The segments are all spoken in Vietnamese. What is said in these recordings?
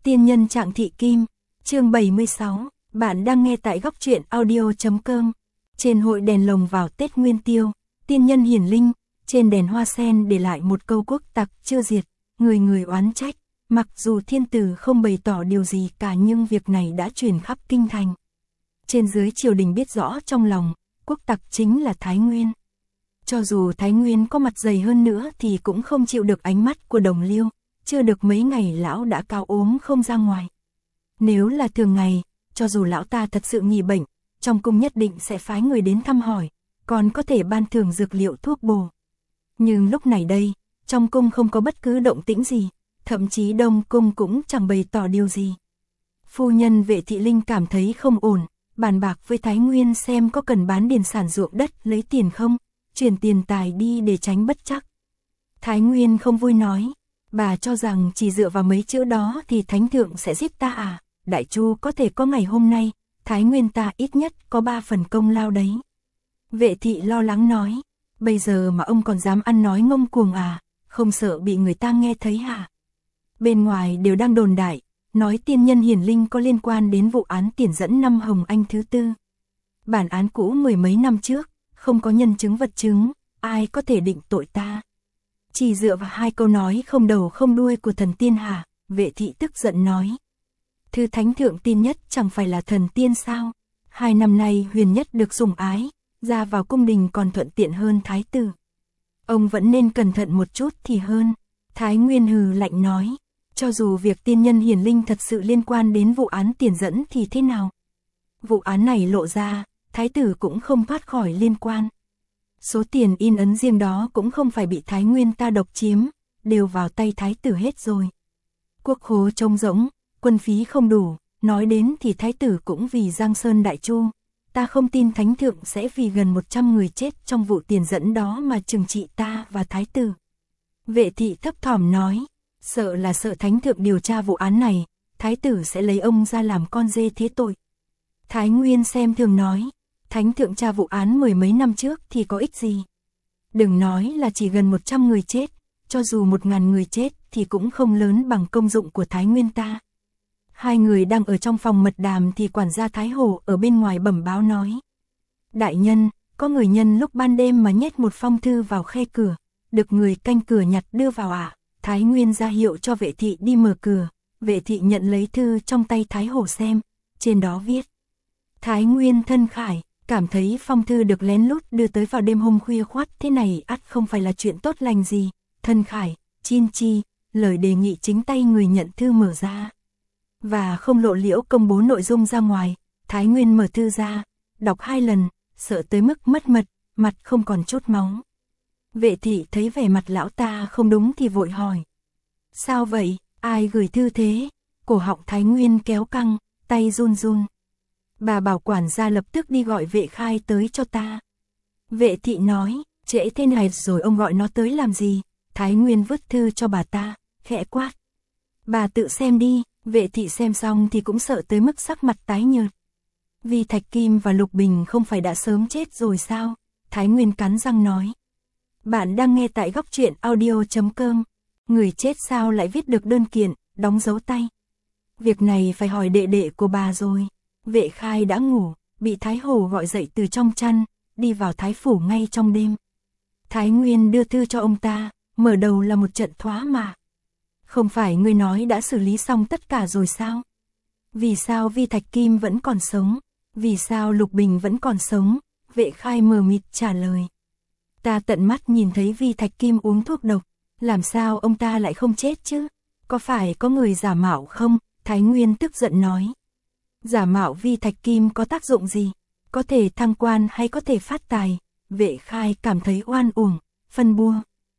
Tiên nhân Trạng Thị Kim, chương 76, bạn đang nghe tại góc truyện audio.com. Trên hội đèn lồng vào Tết Nguyên Tiêu, tiên nhân hiển linh, trên đèn hoa sen để lại một câu quốc tặc chưa diệt, người người oán trách, mặc dù thiên tử không bày tỏ điều gì cả nhưng việc này đã truyền khắp kinh thành. Trên dưới triều đình biết rõ trong lòng, quốc tặc chính là Thái Nguyên. Cho dù Thái Nguyên có mặt dày hơn nữa thì cũng không chịu được ánh mắt của Đồng Liêu, chưa được mấy ngày lão đã cao ốm không ra ngoài. Nếu là thường ngày, cho dù lão ta thật sự nghỉ bệnh, trong cung nhất định sẽ phái người đến thăm hỏi, còn có thể ban thưởng dược liệu thuốc bổ. Nhưng lúc này đây, trong cung không có bất cứ động tĩnh gì, thậm chí Đông cung cũng chẳng bày tỏ điều gì. Phu nhân Vệ Thị Linh cảm thấy không ổn, bàn bạc với Thái Nguyên xem có cần bán điền sản ruộng đất lấy tiền không, chuyển tiền tài đi để tránh bất trắc. Thái Nguyên không vui nói, bà cho rằng chỉ dựa vào mấy chữ đó thì thánh thượng sẽ giết ta à? Đại Chu có thể có ngày hôm nay, Thái Nguyên ta ít nhất có 3 phần công lao đấy. Vệ Thị lo lắng nói, bây giờ mà ông còn dám ăn nói ngông cuồng à, không sợ bị người ta nghe thấy hả? Bên ngoài đều đang đồn đại, nói tiên nhân hiển linh có liên quan đến vụ án tiền dẫn năm Hồng Anh thứ tư. Bản án cũ mười mấy năm trước, không có nhân chứng vật chứng, ai có thể định tội ta? Chỉ dựa vào 2 câu nói không đầu không đuôi của thần tiên hả? Vệ Thị tức giận nói. Thư thánh thượng tin nhất chẳng phải là thần tiên sao? 2 năm nay Huyền Nhất được sủng ái, ra vào cung đình còn thuận tiện hơn thái tử. Ông vẫn nên cẩn thận một chút thì hơn. Thái Nguyên hừ lạnh nói, cho dù việc tiên nhân hiển linh thật sự liên quan đến vụ án tiền dẫn thì thế nào? Vụ án này lộ ra, thái tử cũng không thoát khỏi liên quan. Số tiền in ấn riêng đó cũng không phải bị Thái Nguyên ta độc chiếm, đều vào tay thái tử hết rồi. Quốc khố trống rỗng, quân phí không đủ, nói đến thì thái tử cũng vì Giang Sơn Đại Chu. Ta không tin thánh thượng sẽ vì gần 100 người chết trong vụ tiền dẫn đó mà trừng trị ta và thái tử. Vệ Thị thấp thỏm nói, sợ là sợ thánh thượng điều tra vụ án này, thái tử sẽ lấy ông ra làm con dê thế tội. Thái Nguyên xem thường nói, thánh thượng tra vụ án mười mấy năm trước thì có ích gì? Đừng nói là chỉ gần 100 người chết, cho dù 1000 người chết thì cũng không lớn bằng công dụng của Thái Nguyên ta. 2 người đang ở trong phòng mật đàm thì quản gia Thái Hồ ở bên ngoài bẩm báo nói. Đại nhân, có người nhân lúc ban đêm mà nhét một phong thư vào khe cửa, được người canh cửa nhặt đưa vào ạ. Thái Nguyên ra hiệu cho Vệ Thị đi mở cửa, Vệ Thị nhận lấy thư trong tay Thái Hồ xem, trên đó viết. Thái Nguyên thân khải, cảm thấy phong thư được lén lút đưa tới vào đêm hôm khuya khoắt thế này ắt không phải là chuyện tốt lành gì. Thân khải, chin chi, lời đề nghị chính tay người nhận thư mở ra. Và không lộ liễu công bố nội dung ra ngoài, Thái Nguyên mở thư ra, đọc 2 lần, sợ tới mức mất mật, mặt không còn chút máu. Vệ Thị thấy vẻ mặt lão ta không đúng thì vội hỏi. Sao vậy, ai gửi thư thế? Cổ họng Thái Nguyên kéo căng, tay run run. Bà bảo quản gia lập tức đi gọi Vệ Khai tới cho ta. Vệ Thị nói, trễ thế này rồi ông gọi nó tới làm gì? Thái Nguyên vứt thư cho bà ta, khẽ quát. Bà tự xem đi. Vệ Thị xem xong thì cũng sợ tới mức sắc mặt tái nhợt. Vì Thạch Kim và Lục Bình không phải đã sớm chết rồi sao? Thái Nguyên cắn răng nói. Bạn đang nghe tại góc truyện audio.com. Người chết sao lại viết được đơn kiện, đóng dấu tay? Việc này phải hỏi đệ đệ của bà rồi. Vệ Khai đã ngủ, bị Thái Hồ gọi dậy từ trong chăn, đi vào Thái Phủ ngay trong đêm. Thái Nguyên đưa thư cho ông ta, mở đầu là một trận thoá mạ. Không phải ngươi nói đã xử lý xong tất cả rồi sao? Vì sao Vi Thạch Kim vẫn còn sống? Vì sao Lục Bình vẫn còn sống? Vệ Khai mờ mịt trả lời. Ta tận mắt nhìn thấy Vi Thạch Kim uống thuốc độc, làm sao ông ta lại không chết chứ? Có phải có người giả mạo không? Thái Nguyên tức giận nói. Giả mạo Vi Thạch Kim có tác dụng gì? Có thể thăng quan hay có thể phát tài? Vệ Khai cảm thấy oan uổng, phân bua.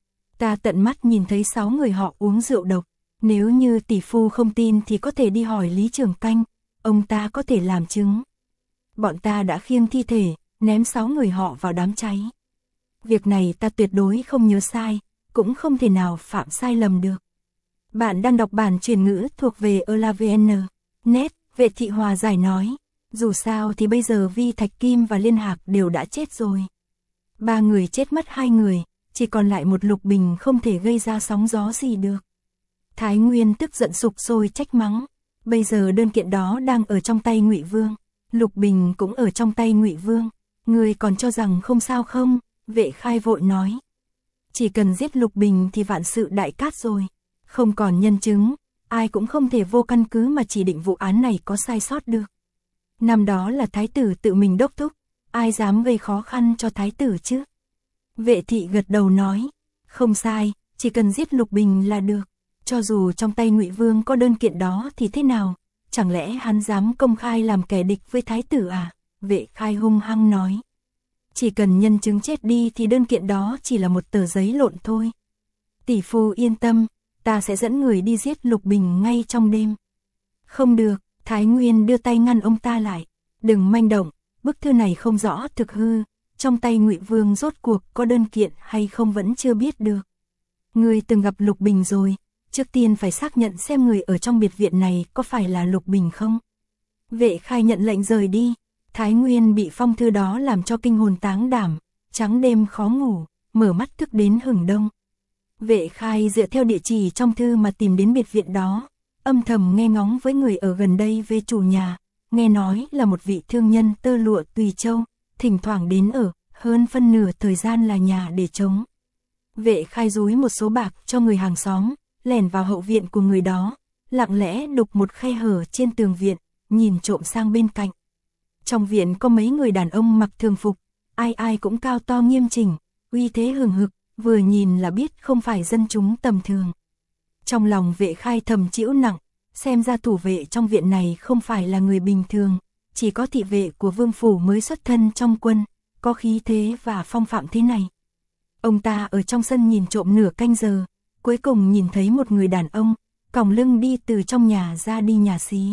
Ta tận mắt nhìn thấy 6 người họ uống rượu độc, nếu như tỷ phu không tin thì có thể đi hỏi Lý Trường Canh, ông ta có thể làm chứng. Bọn ta đã khiêng thi thể, ném 6 người họ vào đám cháy. Việc này ta tuyệt đối không nhớ sai, cũng không thể nào phạm sai lầm được. Bạn đang đọc bản truyền ngữ thuộc về ELAVN. Net, Vệ Thị hòa giải nói, dù sao thì bây giờ Vi Thạch Kim và Liên Hạc đều đã chết rồi. 3 người chết mất 2 người. Chỉ còn lại một Lục Bình không thể gây ra sóng gió gì được. Thái Nguyên tức giận sục sôi trách mắng, Bây giờ đơn kiện đó đang ở trong tay Ngụy Vương, Lục Bình cũng ở trong tay Ngụy Vương, ngươi còn cho rằng không sao không? Vệ Khai vội nói. Chỉ cần giết Lục Bình thì vạn sự đại cát rồi, không còn nhân chứng, ai cũng không thể vô căn cứ mà chỉ định vụ án này có sai sót được. Năm đó là thái tử tự mình đốc thúc, ai dám gây khó khăn cho thái tử chứ? Vệ thị gật đầu nói, không sai, chỉ cần giết Lục Bình là được. Cho dù trong tay Ngụy Vương có đơn kiện đó thì thế nào, chẳng lẽ hắn dám công khai làm kẻ địch với thái tử à? Vệ Khai hung hăng nói. Chỉ cần nhân chứng chết đi thì đơn kiện đó chỉ là một tờ giấy lộn thôi. Tỷ phu yên tâm, ta sẽ dẫn người đi giết Lục Bình ngay trong đêm. Không được, Thái Nguyên đưa tay ngăn ông ta lại. Đừng manh động, bức thư này không rõ thực hư, trong tay Ngụy Vương rốt cuộc có đơn kiện hay không vẫn chưa biết được. Người từng gặp Lục Bình rồi, trước tiên phải xác nhận xem người ở trong biệt viện này có phải là Lục Bình không. Vệ Khai nhận lệnh rời đi. Thái Nguyên bị phong thư đó làm cho kinh hồn táng đảm, trắng đêm khó ngủ, mở mắt thức đến hửng đông. Vệ Khai dựa theo địa chỉ trong thư mà tìm đến biệt viện đó, âm thầm nghe ngóng với người ở gần đây về chủ nhà, nghe nói là một vị thương nhân tơ lụa Tùy Châu, thỉnh thoảng đến ở, hơn phân nửa thời gian là nhà để trống. Vệ Khai dúi một số bạc cho người hàng xóm, lẻn vào hậu viện của người đó, lặng lẽ đục một khe hở trên tường viện, nhìn trộm sang bên cạnh. Trong viện có mấy người đàn ông mặc thường phục, ai ai cũng cao to nghiêm chỉnh, uy thế hừng hực, vừa nhìn là biết không phải dân chúng tầm thường. Trong lòng Vệ Khai thầm chịu nặng, xem ra thủ vệ trong viện này không phải là người bình thường, chỉ có thị vệ của vương phủ mới xuất thân trong quân, có khí thế và phong phạm thế này. Ông ta ở trong sân nhìn trộm nửa canh giờ, cuối cùng nhìn thấy một người đàn ông, còng lưng đi từ trong nhà ra đi nhà xí.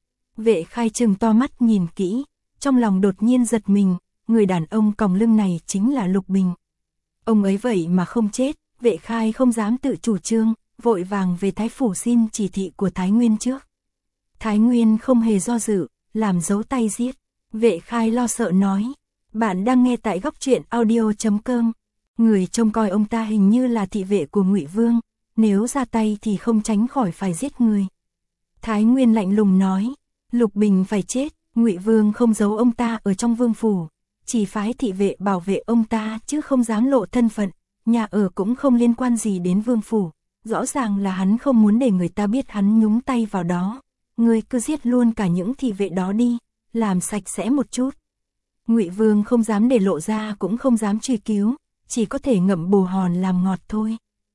Vệ Khai trừng to mắt nhìn kỹ, trong lòng đột nhiên giật mình, người đàn ông còng lưng này chính là Lục Bình. Ông ấy vậy mà không chết, Vệ Khai không dám tự chủ trương, vội vàng về Thái Phủ xin chỉ thị của Thái Nguyên trước. Thái Nguyên không hề do dự, làm dấu tay giết. Vệ Khai lo sợ nói, bạn đang nghe tại góc truyện audio.com. Người trông coi ông ta hình như là thị vệ của Ngụy Vương, nếu ra tay thì không tránh khỏi phải giết người. Thái Nguyên lạnh lùng nói, Lục Bình phải chết, Ngụy Vương không giấu ông ta ở trong vương phủ, chỉ phái thị vệ bảo vệ ông ta chứ không dám lộ thân phận, nhà ở cũng không liên quan gì đến vương phủ, rõ ràng là hắn không muốn để người ta biết hắn nhúng tay vào đó. Ngươi cứ giết luôn cả những thị vệ đó đi, làm sạch sẽ một chút. Ngụy Vương không dám để lộ ra cũng không dám truy cứu, chỉ có thể ngậm bồ hòn làm ngọt thôi.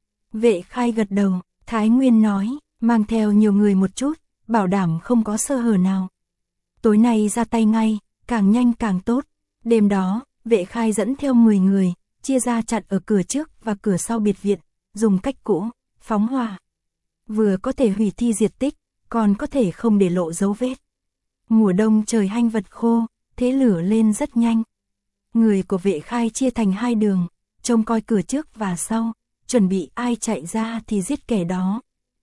Vệ Khai gật đầu, Thái Nguyên nói, mang theo nhiều người một chút, bảo đảm không có sơ hở nào. Tối nay ra tay ngay, càng nhanh càng tốt. Đêm đó, Vệ Khai dẫn theo 10 người, chia ra chặn ở cửa trước và cửa sau biệt viện, dùng cách cũ, phóng hỏa. Vừa có thể hủy thi diệt tích, còn có thể không để lộ dấu vết. Mùa đông trời hanh vật khô, thế lửa lên rất nhanh. Người của Vệ Khai chia thành hai đường, trông coi cửa trước và sau, chuẩn bị ai chạy ra thì giết kẻ đó.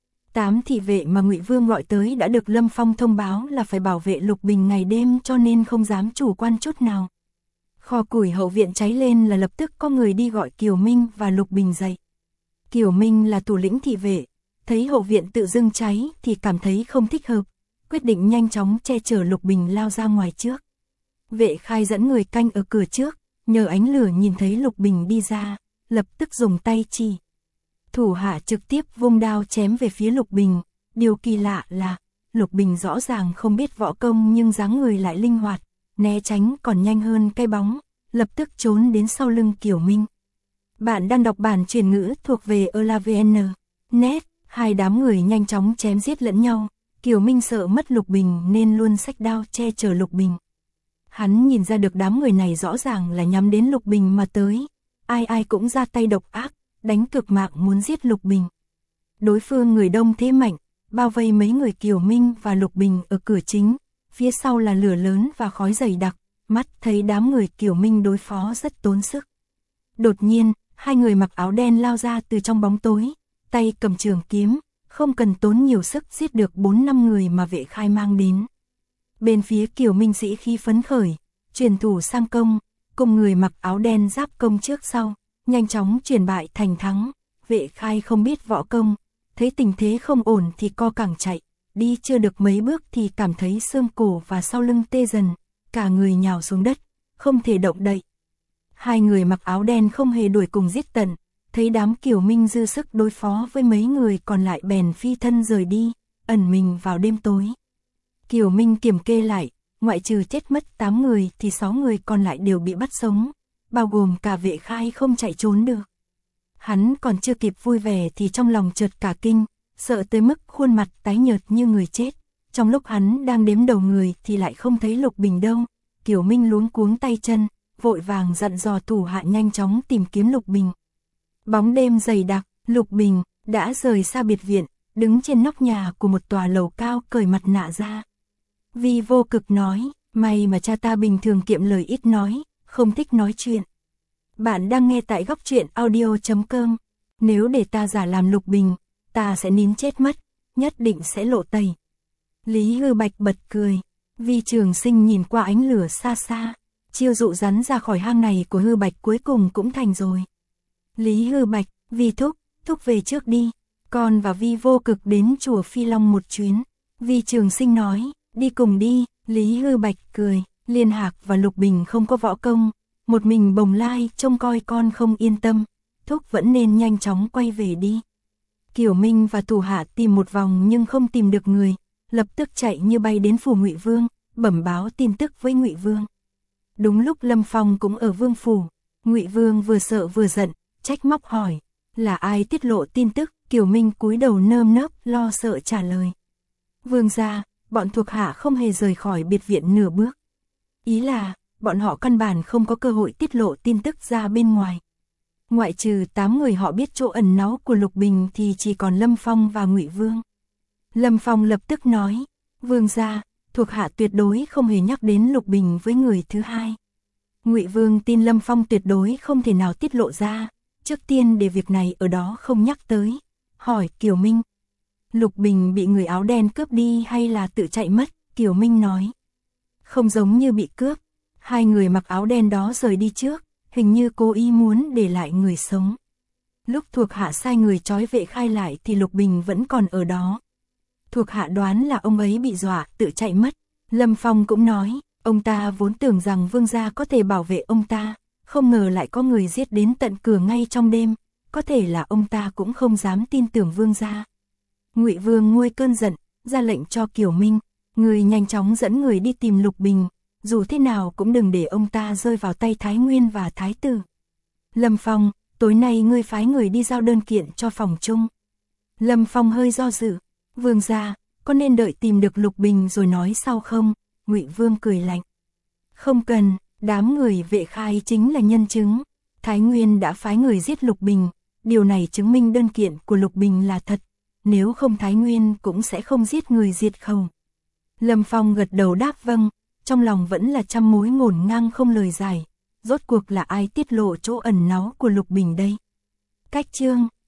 8 thị vệ mà Ngụy Vương gọi tới đã được Lâm Phong thông báo là phải bảo vệ Lục Bình ngày đêm, cho nên không dám chủ quan chút nào. Kho củi hậu viện cháy lên là lập tức có người đi gọi Kiều Minh và Lục Bình dậy. Kiều Minh là thủ lĩnh thị vệ, thấy hậu viện tự dưng cháy thì cảm thấy không thích hợp, quyết định nhanh chóng che chở Lục Bình lao ra ngoài trước. Vệ Khai dẫn người canh ở cửa trước, nhờ ánh lửa nhìn thấy Lục Bình đi ra, lập tức dùng tay chỉ. Thủ hạ trực tiếp vung đao chém về phía Lục Bình. Điều kỳ lạ là, Lục Bình rõ ràng không biết võ công nhưng dáng người lại linh hoạt, né tránh còn nhanh hơn cái bóng, lập tức trốn đến sau lưng Kiều Minh. Bạn đang đọc bản truyền ngữ thuộc về ELAVN.net, hai đám người nhanh chóng chém giết lẫn nhau, Kiều Minh sợ mất Lục Bình nên luôn xách đao che chở Lục Bình. Hắn nhìn ra được đám người này rõ ràng là nhắm đến Lục Bình mà tới, ai ai cũng ra tay độc ác, đánh cực mạng muốn giết Lục Bình. Đối phương người đông thế mạnh, bao vây mấy người Kiều Minh và Lục Bình ở cửa chính, phía sau là lửa lớn và khói dày đặc, mắt thấy đám người Kiều Minh đối phó rất tốn sức. Đột nhiên, hai người mặc áo đen lao ra từ trong bóng tối, tay cầm trường kiếm, không cần tốn nhiều sức giết được 4-5 người mà Vệ Khai mang đến. Bên phía Kiều Minh sĩ khí phấn khởi, truyền thủ sang công, cùng người mặc áo đen giáp công trước sau, nhanh chóng chuyển bại thành thắng. Vệ Khai không biết võ công, thấy tình thế không ổn thì co cẳng chạy, đi chưa được mấy bước thì cảm thấy xương cổ và sau lưng tê dần, cả người nhào xuống đất, không thể động đậy. Hai người mặc áo đen không hề đuổi cùng giết tận, thấy đám Kiều Minh dư sức đối phó với mấy người còn lại bèn phi thân rời đi, ẩn mình vào đêm tối. Kiều Minh kiểm kê lại, ngoại trừ chết mất 8 người thì 6 người còn lại đều bị bắt sống, bao gồm cả Vệ Khai không chạy trốn được. Hắn còn chưa kịp vui vẻ thì trong lòng chợt cả kinh, sợ tới mức khuôn mặt tái nhợt như người chết. Trong lúc hắn đang đếm đầu người thì lại không thấy Lục Bình đâu. Kiều Minh luống cuống tay chân, vội vàng dặn dò thủ hạ nhanh chóng tìm kiếm Lục Bình. Bóng đêm dày đặc, Lục Bình đã rời xa biệt viện, đứng trên nóc nhà của một tòa lầu cao cởi mặt nạ ra. Vi Vô Cực nói, may mà cha ta bình thường kiệm lời ít nói, không thích nói chuyện. Bạn đang nghe tại góc truyện audio.com. Nếu để ta giả làm Lục Bình, ta sẽ nín chết mất, nhất định sẽ lộ tẩy. Lý Hư Bạch bật cười. Vi Trường Sinh nhìn qua ánh lửa xa xa, chiêu dụ rắn ra khỏi hang này của Hư Bạch cuối cùng cũng thành rồi. Lý Hư Bạch, Vi thúc về trước đi, con và Vi Vô Cực đến chùa Phi Long một chuyến. Vi Trường Sinh nói, đi cùng đi. Lý Hư Bạch cười, Liên Hạc và Lục Bình không có võ công, một mình Bồng Lai trông coi con không yên tâm, thúc vẫn nên nhanh chóng quay về đi. Kiều Minh và thủ hạ tìm một vòng nhưng không tìm được người, lập tức chạy như bay đến phủ Ngụy Vương, bẩm báo tin tức với Ngụy Vương. Đúng lúc Lâm Phong cũng ở vương phủ, Ngụy Vương vừa sợ vừa giận, trách móc hỏi, là ai tiết lộ tin tức? Kiều Minh cúi đầu nơm nớp lo sợ trả lời. Vương gia, bọn thuộc hạ không hề rời khỏi biệt viện nửa bước. Ý là, bọn họ căn bản không có cơ hội tiết lộ tin tức ra bên ngoài. Ngoại trừ 8 người họ biết chỗ ẩn náu của Lục Bình thì chỉ còn Lâm Phong và Ngụy Vương. Lâm Phong lập tức nói, Vương gia, thuộc hạ tuyệt đối không hề nhắc đến Lục Bình với người thứ hai. Ngụy Vương tin Lâm Phong tuyệt đối không thể nào tiết lộ ra, trước tiên để việc này ở đó không nhắc tới. Hỏi Kiều Minh, Lục Bình bị người áo đen cướp đi hay là tự chạy mất? Kiều Minh nói, không giống như bị cướp, hai người mặc áo đen đó rời đi trước, hình như cố ý muốn để lại người sống. Lúc thuộc hạ sai người trói Vệ Khai lại thì Lục Bình vẫn còn ở đó. Thuộc hạ đoán là ông ấy bị dọa, tự chạy mất. Lâm Phong cũng nói, ông ta vốn tưởng rằng vương gia có thể bảo vệ ông ta, không ngờ lại có người giết đến tận cửa ngay trong đêm, có thể là ông ta cũng không dám tin tưởng vương gia. Ngụy Vương nguôi cơn giận, ra lệnh cho Kiều Minh, người nhanh chóng dẫn người đi tìm Lục Bình, dù thế nào cũng đừng để ông ta rơi vào tay Thái Nguyên và Thái Tử. Lâm Phong, tối nay ngươi phái người đi giao đơn kiện cho phòng chung. Lâm Phong hơi do dự, vương gia, có nên đợi tìm được Lục Bình rồi nói sau không? Ngụy Vương cười lạnh. Không cần, đám người Vệ Khai chính là nhân chứng. Thái Nguyên đã phái người giết Lục Bình, điều này chứng minh đơn kiện của Lục Bình là thật. Nếu không Thái Nguyên cũng sẽ không giết người diệt khẩu. Lâm Phong gật đầu đáp vâng, trong lòng vẫn là trăm mối ngổn ngang không lời giải. Rốt cuộc là ai tiết lộ chỗ ẩn náu của Lục Bình đây? Cách chương